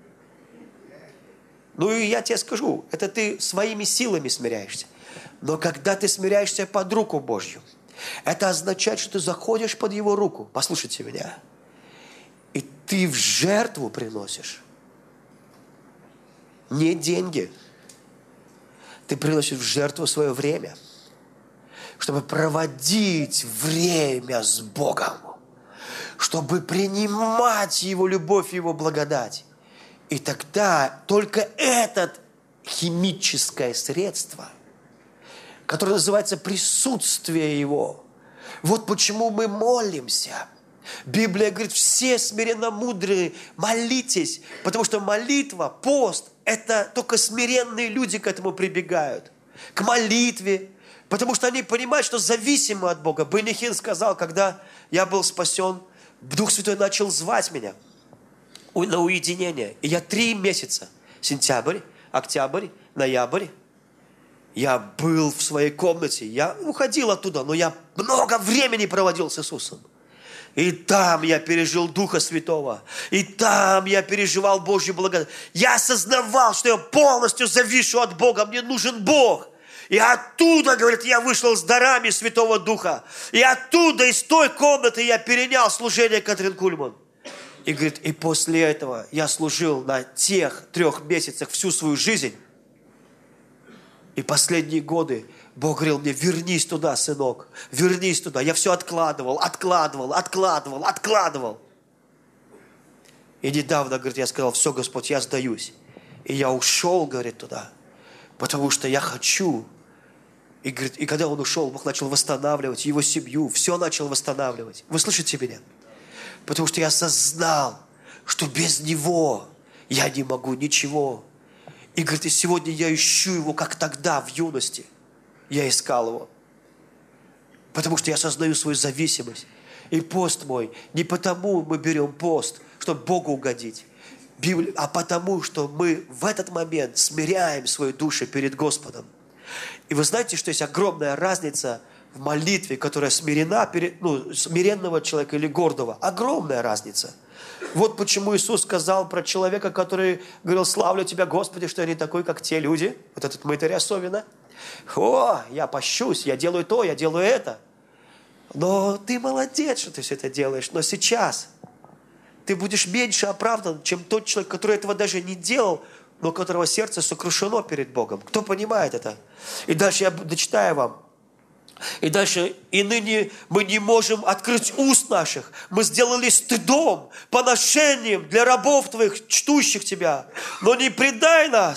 Ну и я тебе скажу, это ты своими силами смиряешься. Но когда ты смиряешься под руку Божью, это означает, что ты заходишь под Его руку. Послушайте меня. И ты в жертву приносишь не деньги. Ты приносишь в жертву свое время, чтобы проводить время с Богом, чтобы принимать Его любовь и Его благодать. И тогда только это химическое средство, которое называется присутствие Его. Вот почему мы молимся. Библия говорит, все смиренно мудрые, молитесь, потому что молитва, пост, это только смиренные люди к этому прибегают. К молитве, потому что они понимают, что зависимы от Бога. Бенихин сказал, когда я был спасен, Дух Святой начал звать меня на уединение. И я 3 месяца, сентябрь, октябрь, ноябрь, я был в своей комнате, я уходил оттуда, но я много времени проводил с Иисусом. И там я пережил Духа Святого. И там я переживал Божью благодать. Я осознавал, что я полностью завишу от Бога. Мне нужен Бог. И оттуда, говорит, я вышел с дарами Святого Духа. И оттуда, из той комнаты я перенял служение Катрин Кульман. И говорит, и после этого я служил на тех 3 месяцах всю свою жизнь. И последние годы Бог говорил мне, вернись туда, сынок, вернись туда. Я все откладывал. И недавно, говорит, я сказал, все, Господь, я сдаюсь. И я ушел, говорит, туда, потому что я хочу. И, говорит, и когда он ушел, Бог начал восстанавливать его семью, все начал восстанавливать. Вы слышите меня? Потому что я осознал, что без него я не могу ничего. И, говорит, и сегодня я ищу его, как тогда, в юности. Я искал его. Потому что я осознаю свою зависимость. И пост мой, не потому мы берем пост, чтобы Богу угодить, а потому, что мы в этот момент смиряем свои души перед Господом. И вы знаете, что есть огромная разница в молитве, которая смирена перед, смиренного человека или гордого. Огромная разница. Вот почему Иисус сказал про человека, который говорил, славлю Тебя, Господи, что я не такой, как те люди. Вот этот мытарь особенно. О, я пощусь, я делаю то, я делаю это. Но ты молодец, что ты все это делаешь. Но сейчас ты будешь меньше оправдан, чем тот человек, который этого даже не делал, но у которого сердце сокрушено перед Богом. Кто понимает это? И дальше я дочитаю вам. И дальше, и ныне мы не можем открыть уст наших. Мы сделали стыдом, поношением для рабов Твоих, чтущих Тебя. Но не предай нас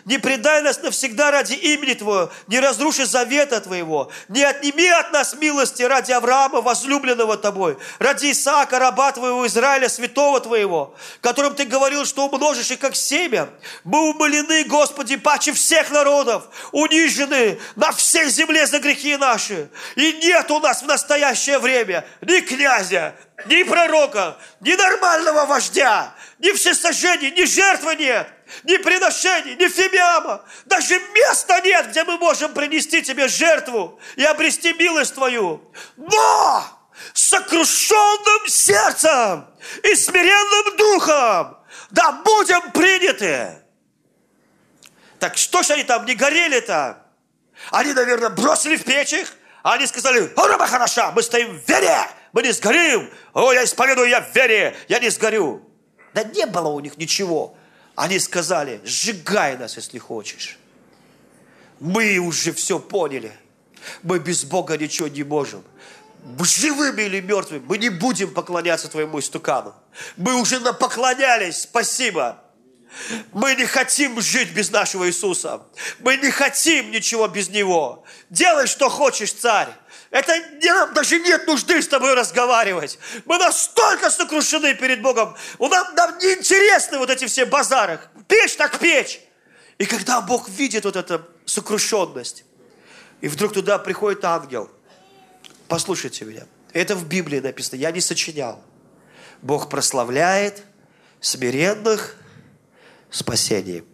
Не предай нас навсегда ради имени Твоего, не разруши завета Твоего, не отними от нас милости ради Авраама, возлюбленного Тобой, ради Исаака, раба Твоего, Израиля, святого Твоего, которым Ты говорил, что умножишь их как семя. Мы умолены, Господи, паче всех народов, унижены на всей земле за грехи наши. И нет у нас в настоящее время ни князя, ни пророка, ни нормального вождя, ни всесожжений, ни жертвы нет, ни приношений, ни фимиама. Даже места нет, где мы можем принести Тебе жертву и обрести милость Твою. Но с сокрушенным сердцем и смиренным духом да будем приняты. Так что ж они там не горели-то? Они, наверное, бросили в печь их. Они сказали: «Ура, хороша, мы стоим в вере, мы не сгорим. О, я исповедую, я в вере, я не сгорю». Да не было у них ничего. Они сказали: «Сжигай нас, если хочешь. Мы уже все поняли. Мы без Бога ничего не можем. Живыми или мертвыми, мы не будем поклоняться Твоему истукану. Мы уже напоклонялись, спасибо. Мы не хотим жить без нашего Иисуса. Мы не хотим ничего без Него. Делай, что хочешь, царь. Нам даже нет нужды с тобой разговаривать. Мы настолько сокрушены перед Богом. Нам не интересны вот эти все базары. Печь так печь». И когда Бог видит вот эту сокрушенность, и вдруг туда приходит ангел. Послушайте меня. Это в Библии написано. Я не сочинял. Бог прославляет смиренных спасением.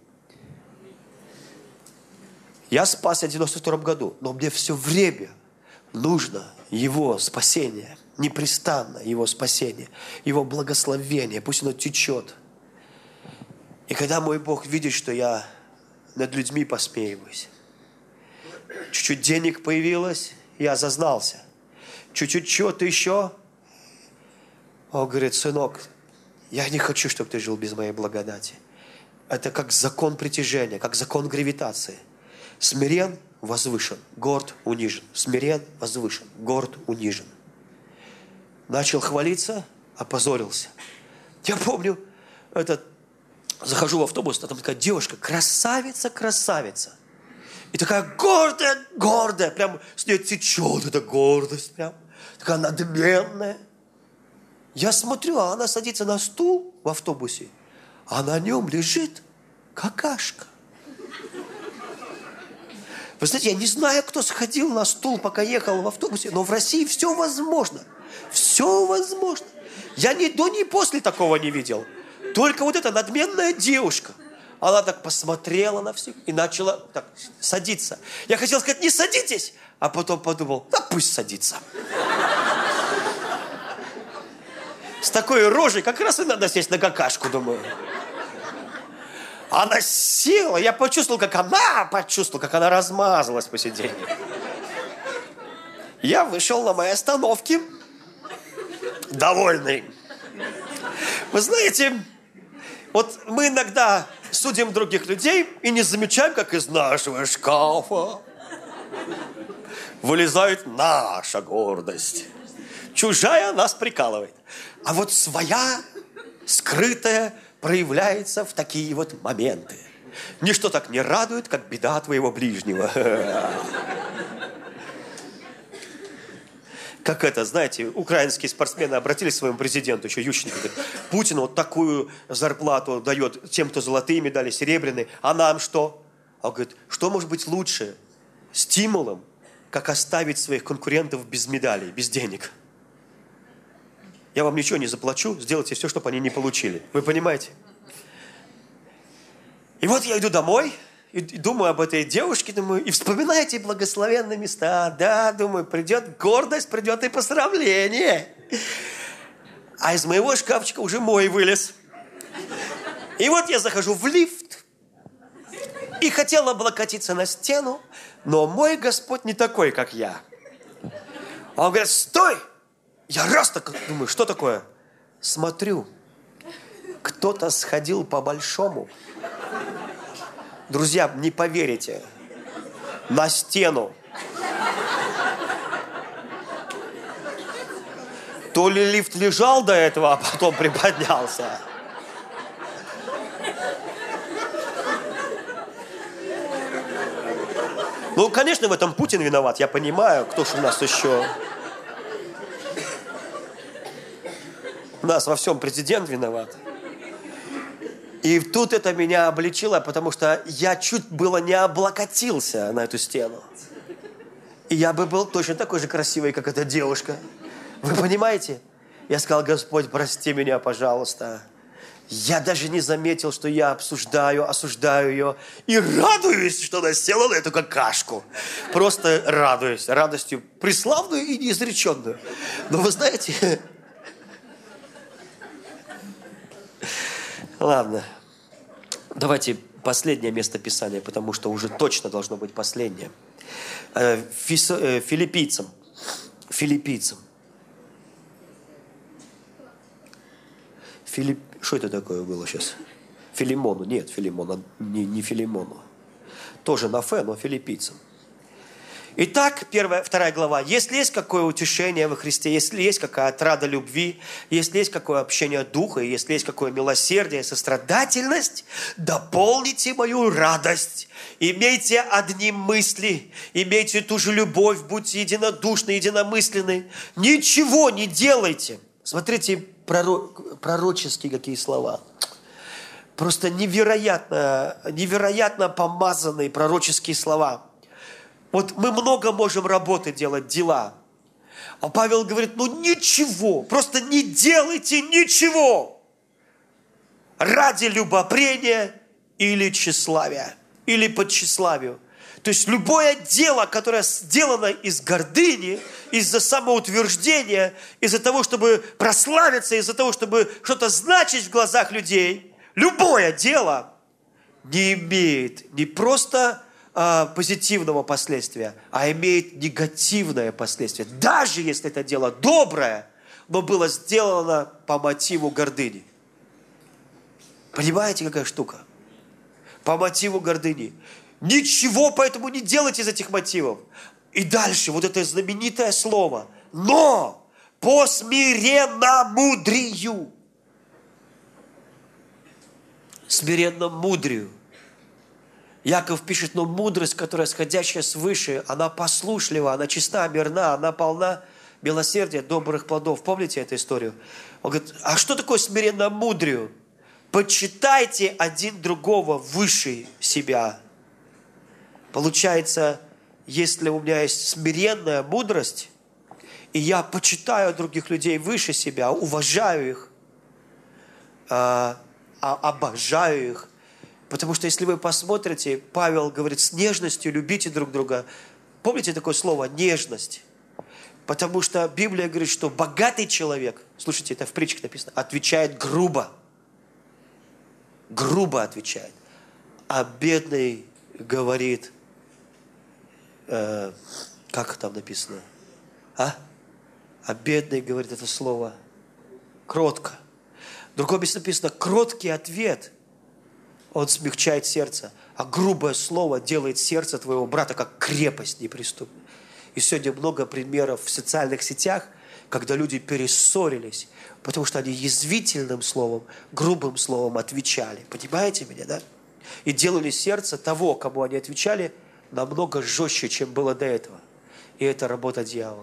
Я спасся в 92 году, но мне все время нужно Его спасение, непрестанно Его спасение, Его благословение, пусть оно течет. И когда мой Бог видит, что я над людьми посмеиваюсь, чуть-чуть денег появилось, я зазнался, чуть-чуть чего-то еще, Он говорит: «Сынок, я не хочу, чтобы ты жил без моей благодати». Это как закон притяжения, как закон гравитации. Смирен, возвышен, горд, унижен. Смирен, возвышен, горд, унижен. Начал хвалиться, опозорился. Я помню, захожу в автобус, а там такая девушка, красавица, красавица. И такая гордая, гордая, прям с нее течет эта гордость, прям такая надменная. Я смотрю, а она садится на стул в автобусе, а на нем лежит какашка. Вы знаете, я не знаю, кто сходил на стул, пока ехал в автобусе, но в России все возможно. Все возможно. Я ни до, ни после такого не видел. Только вот эта надменная девушка. Она так посмотрела на всех и начала так садиться. Я хотел сказать: «Не садитесь», а потом подумал: «Да пусть садится». С такой рожей как раз и надо сесть на какашку, думаю. Она села, я почувствовал, как она размазалась по сиденью. Я вышел на моей остановке, довольный. Вы знаете, вот мы иногда судим других людей и не замечаем, как из нашего шкафа вылезает наша гордость. Чужая нас прикалывает. А вот своя, скрытая, проявляется в такие вот моменты. Ничто так не радует, как беда твоего ближнего. Как это, знаете, украинские спортсмены обратились к своему президенту, еще Ющенко, говорит: «Путин вот такую зарплату дает тем, кто золотые медали, серебряные, а нам что?» Он говорит: «Что может быть лучше стимулом, как оставить своих конкурентов без медалей, без денег? Я вам ничего не заплачу, сделайте все, чтобы они не получили». Вы понимаете? И вот я иду домой, и думаю об этой девушке, думаю, и вспоминаю эти благословенные места. Да, думаю, придет гордость, придет и посрамление. А из моего шкафчика уже мой вылез. И вот я захожу в лифт, и хотел облокотиться на стену, но мой Господь не такой, как я. Он говорит: «Стой!» Я раз так думаю, что такое? Смотрю, кто-то сходил по-большому. Друзья, не поверите, на стену. То ли лифт лежал до этого, а потом приподнялся. Ну, конечно, в этом Путин виноват, я понимаю, кто же у нас еще. У нас во всем президент виноват. И тут это меня обличило, потому что я чуть было не облокотился на эту стену. И я бы был точно такой же красивый, как эта девушка. Вы понимаете? Я сказал: Господь, прости меня, пожалуйста. Я даже не заметил, что я осуждаю ее. И радуюсь, что она села на эту какашку. Просто радуюсь. Радостью преславную и неизреченную. Но вы знаете... Ладно. Давайте последнее место Писания, потому что уже точно должно быть последнее. Филиппийцам. Что это такое было сейчас? Филимону. Нет, Филимону. Не Филимону. Тоже на Фе, но филиппийцам. Итак, 2 глава. Если есть какое утешение во Христе, если есть какая отрада любви, если есть какое общение духа, если есть какое милосердие, сострадательность, дополните мою радость. Имейте одни мысли, имейте ту же любовь, будьте единодушны, единомысленны. Ничего не делайте. Смотрите, пророческие какие слова. Просто невероятно помазанные пророческие слова. Вот мы много можем работы делать, дела. А Павел говорит, ничего, просто не делайте ничего ради любопрения или тщеславия, или по тщеславию. То есть любое дело, которое сделано из гордыни, из-за самоутверждения, из-за того, чтобы прославиться, из-за того, чтобы что-то значить в глазах людей, любое дело не имеет не просто позитивного последствия, а имеет негативное последствие. Даже если это дело доброе, но было сделано по мотиву гордыни. Понимаете, какая штука? По мотиву гордыни. Ничего поэтому не делайте из этих мотивов. И дальше вот это знаменитое слово. Но по смиренномудрию. Смиренномудрию. Яков пишет, но мудрость, которая сходящая свыше, она послушлива, она чиста, мирна, она полна милосердия, добрых плодов. Помните эту историю? Он говорит, а что такое смиренномудрию? Почитайте один другого выше себя. Получается, если у меня есть смиренная мудрость, и я почитаю других людей выше себя, уважаю их, обожаю их, потому что если вы посмотрите, Павел говорит, с нежностью любите друг друга. Помните такое слово «нежность»? Потому что Библия говорит, что богатый человек, слушайте, это в притчах написано, отвечает грубо. Грубо отвечает. А бедный говорит, как там написано? А бедный говорит это слово кротко. В другом месте написано, кроткий ответ, он смягчает сердце, а грубое слово делает сердце твоего брата как крепость неприступная. И сегодня много примеров в социальных сетях, когда люди перессорились, потому что они язвительным словом, грубым словом отвечали. Понимаете меня, да? И делали сердце того, кому они отвечали, намного жестче, чем было до этого. И это работа дьявола.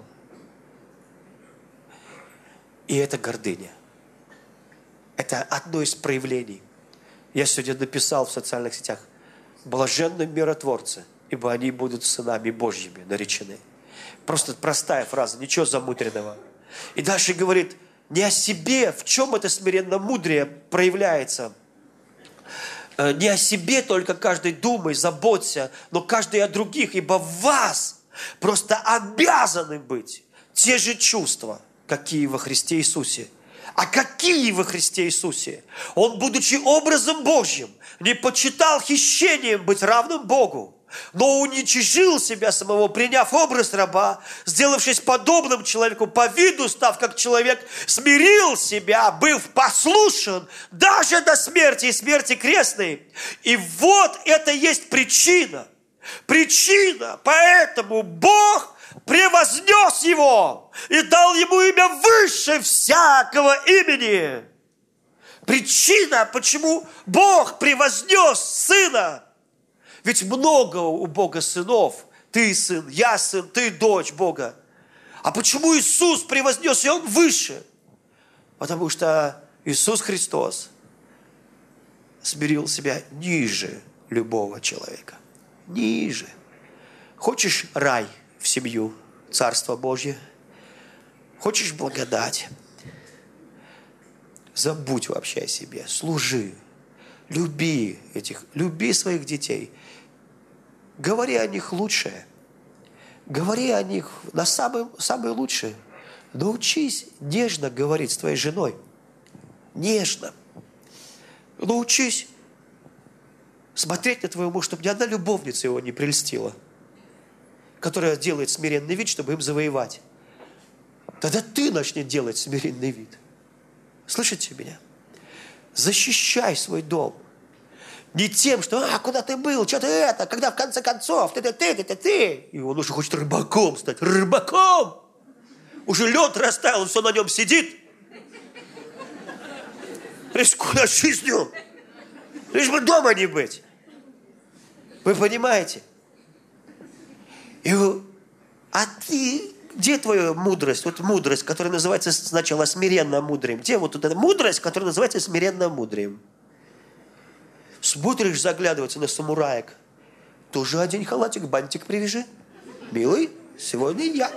И это гордыня. Это одно из проявлений. Я сегодня написал в социальных сетях: блаженны миротворцы, ибо они будут сынами Божьими наречены. Просто простая фраза, ничего замудренного. И дальше говорит, не о себе, в чем это смиренномудрие проявляется. Не о себе только каждый думай, заботься, но каждый о других, ибо в вас просто обязаны быть те же чувства, какие во Христе Иисусе. А какие во Христе Иисусе? Он, будучи образом Божьим, не почитал хищением быть равным Богу, но уничижил себя самого, приняв образ раба, сделавшись подобным человеку, по виду став как человек, смирил себя, быв послушен даже до смерти и смерти крестной. И вот это есть причина. Причина, поэтому Бог превознес его и дал ему имя выше всякого имени. Причина, почему Бог превознес Сына. Ведь много у Бога сынов, ты сын, я сын, ты дочь Бога. А почему Иисус превознесся, и Он выше? Потому что Иисус Христос смирил себя ниже любого человека. Ниже. Хочешь рай в семью, Царство Божье? Хочешь благодать? Забудь вообще о себе. Служи. Люби своих детей. Говори о них лучшее. Говори о них на самое лучшее. Научись нежно говорить с твоей женой. Нежно. Научись смотреть на твоего мужа, чтобы ни одна любовница его не прельстила, которая делает смиренный вид, чтобы им завоевать. Тогда ты начни делать смиренный вид. Слышите меня? Защищай свой дом. Не тем, что, куда ты был, что ты это, когда в конце концов, ты. И он уже хочет рыбаком стать. Рыбаком! Уже лед растаял, он все на нем сидит. Рискуя жизнью. Лишь бы дома не быть. Вы понимаете? А ты, где твоя мудрость? Вот мудрость, которая называется сначала смиренно мудрым. Где вот эта мудрость, которая называется смиренно мудрым? Смотришь, заглядываться на самураек. Тоже одень халатик, бантик привяжи. Милый, сегодня я.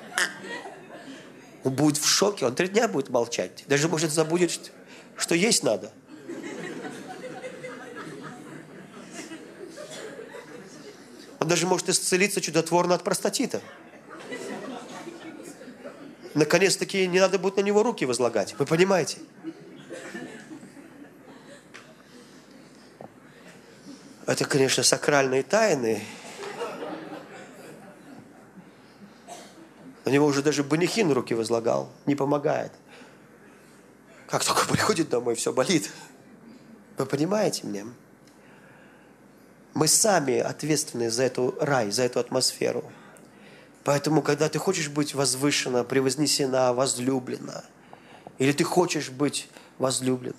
Он будет в шоке, он 3 дня будет молчать. Даже, может, забудет, что есть надо. Он даже может исцелиться чудотворно от простатита. Наконец-таки не надо будет на него руки возлагать. Вы понимаете? Это, конечно, сакральные тайны. На него уже даже Банихин руки возлагал. Не помогает. Как только приходит домой, все болит. Вы понимаете меня? Мы сами ответственны за эту рай, за эту атмосферу. Поэтому, когда ты хочешь быть возвышена, превознесена, возлюблена, или ты хочешь быть возлюблен,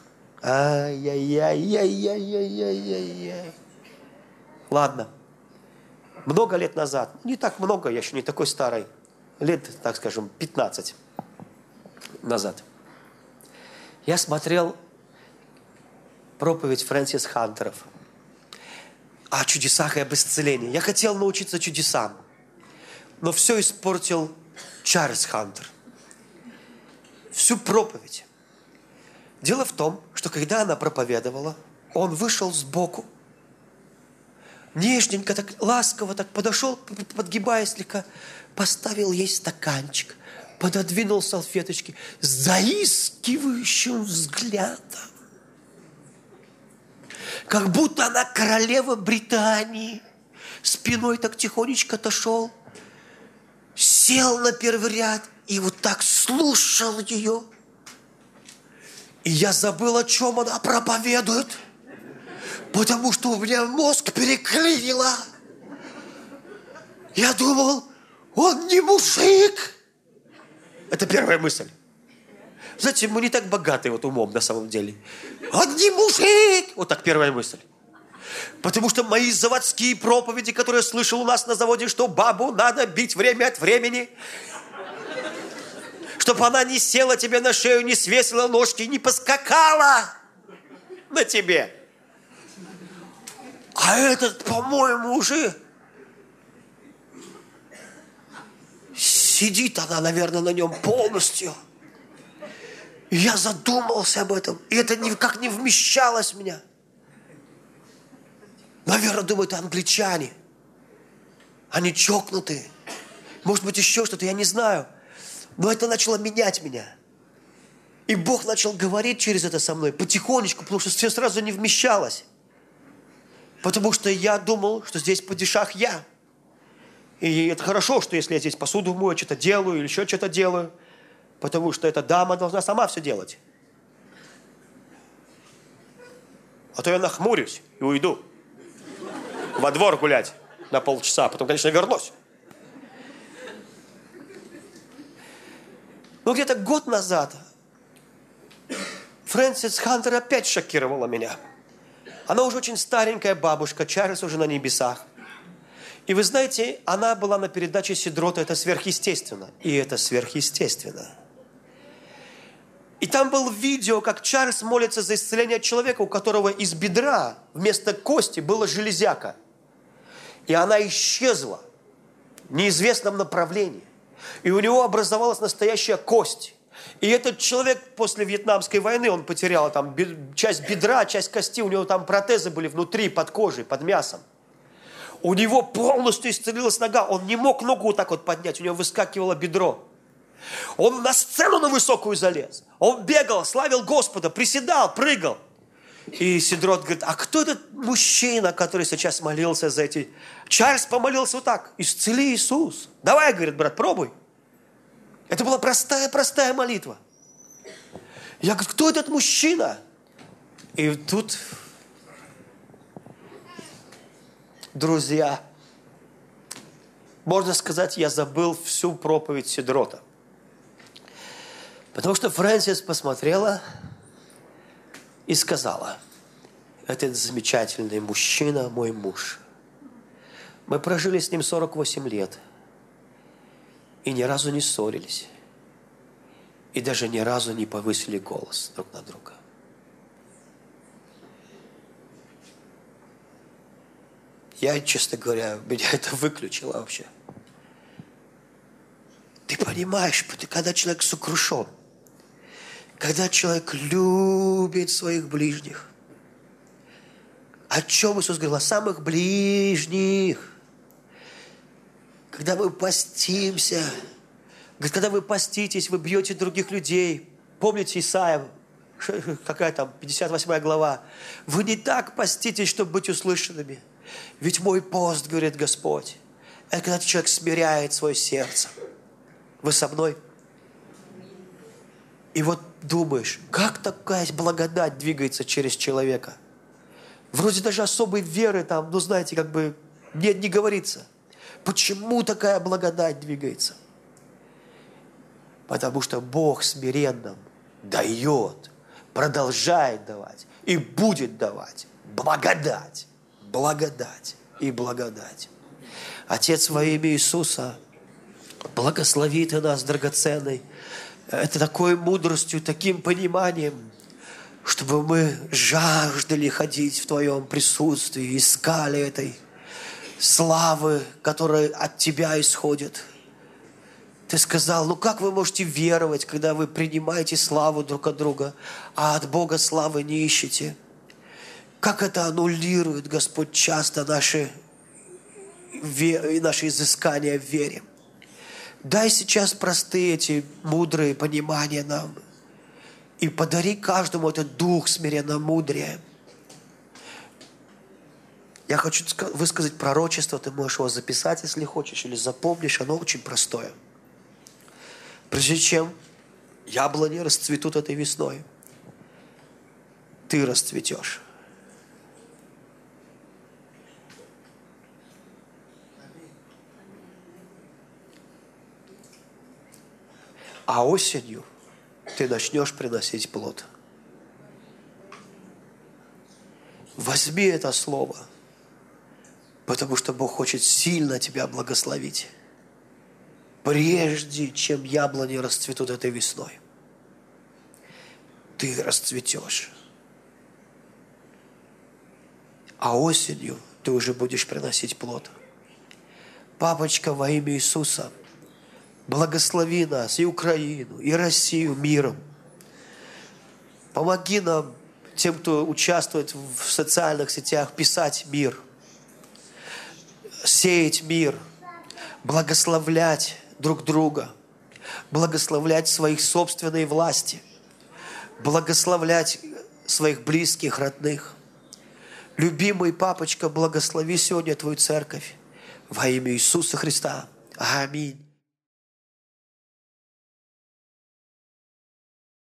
ай-яй-яй-яй-яй-яй-яй-яй. Ладно. Много лет назад, не так много, я еще не такой старый, лет, так скажем, 15 назад, я смотрел проповедь Фрэнсис Хантеров о чудесах и об исцелении. Я хотел научиться чудесам, но все испортил Чарльз Хантер. Всю проповедь. Дело в том, что когда она проповедовала, он вышел сбоку, нежненько, так ласково так подошел, подгибаясь слегка, поставил ей стаканчик, пододвинул салфеточки с заискивающим взглядом. Как будто она королева Британии. Спиной так тихонечко отошел, сел на первый ряд и вот так слушал ее. И я забыл, о чем она проповедует, потому что у меня мозг переклинило. Я думал, он не мужик. Это первая мысль. Знаете, мы не так богаты вот умом на самом деле. Он не мужик. Вот так первая мысль. Потому что мои заводские проповеди, которые я слышал у нас на заводе, что бабу надо бить время от времени, чтобы она не села тебе на шею, не свесила ножки, не поскакала на тебе. А этот, по-моему, уже сидит она, наверное, на нем полностью. И я задумался об этом. И это никак не вмещалось в меня. Наверное, думаю, это англичане. Они чокнутые. Может быть, еще что-то, я не знаю. Но это начало менять меня. И Бог начал говорить через это со мной потихонечку, потому что все сразу не вмещалось. Потому что я думал, что здесь падишах я. И это хорошо, что если я здесь посуду мою, что-то делаю или еще что-то делаю, потому что эта дама должна сама все делать. А то я нахмурюсь и уйду во двор гулять на полчаса, потом, конечно, вернусь. Но где-то год назад Фрэнсис Хантер опять шокировала меня. Она уже очень старенькая бабушка, Чарльз уже на небесах. И вы знаете, она была на передаче Седрота, это сверхъестественно. И это сверхъестественно. И там было видео, как Чарльз молится за исцеление человека, у которого из бедра вместо кости была железяка. И она исчезла в неизвестном направлении. И у него образовалась настоящая кость. И этот человек после Вьетнамской войны, он потерял там часть бедра, часть кости, у него там протезы были внутри, под кожей, под мясом. У него полностью исцелилась нога, он не мог ногу вот так вот поднять, у него выскакивало бедро. Он на сцену на высокую залез, он бегал, славил Господа, приседал, прыгал. И Седрот говорит, а кто этот мужчина, который сейчас молился за эти... Чарльз помолился вот так, исцели Иисус. Давай, говорит, брат, пробуй. Это была простая молитва. Я говорю, кто этот мужчина? И тут, друзья, можно сказать, я забыл всю проповедь Седрота. Потому что Фрэнсис посмотрела и сказала, этот замечательный мужчина, мой муж. Мы прожили с ним 48 лет. И ни разу не ссорились. И даже ни разу не повысили голос друг на друга. Я, честно говоря, меня это выключило вообще. Ты понимаешь, когда человек сокрушен, когда человек любит своих ближних. О чем Иисус говорил? О самых ближних. Когда мы постимся, когда вы поститесь, вы бьете других людей. Помните Исаия, какая там, 58 глава. Вы не так поститесь, чтобы быть услышанными. Ведь мой пост, говорит Господь, это когда человек смиряет свое сердце. Вы со мной? И вот думаешь, как такая благодать двигается через человека? Вроде даже особой веры там, ну знаете, как бы не говорится. Почему такая благодать двигается? Потому что Бог смиренным дает, продолжает давать и будет давать благодать, благодать и благодать. Отец, во имя Иисуса, благослови Ты нас, драгоценный, это такой мудростью, таким пониманием, чтобы мы жаждали ходить в Твоем присутствии, искали этой славы, которая от Тебя исходит. Ты сказал, ну как вы можете веровать, когда вы принимаете славу друг от друга, а от Бога славы не ищете? Как это аннулирует, Господь, часто наши изыскания в вере? Дай сейчас простые эти мудрые понимания нам. И подари каждому этот дух смиренно-мудрия. Я хочу высказать пророчество, ты можешь его записать, если хочешь, или запомнишь, оно очень простое. Прежде чем яблони расцветут этой весной, ты расцветешь. А осенью ты начнешь приносить плод. Возьми это слово, потому что Бог хочет сильно тебя благословить, прежде чем яблони расцветут этой весной. Ты расцветешь. А осенью ты уже будешь приносить плод. Папочка, во имя Иисуса, благослови нас, и Украину, и Россию миром. Помоги нам, тем, кто участвует в социальных сетях, писать мир, сеять мир, благословлять друг друга, благословлять своих собственной власти, благословлять своих близких, родных. Любимый папочка, благослови сегодня Твою церковь во имя Иисуса Христа. Аминь.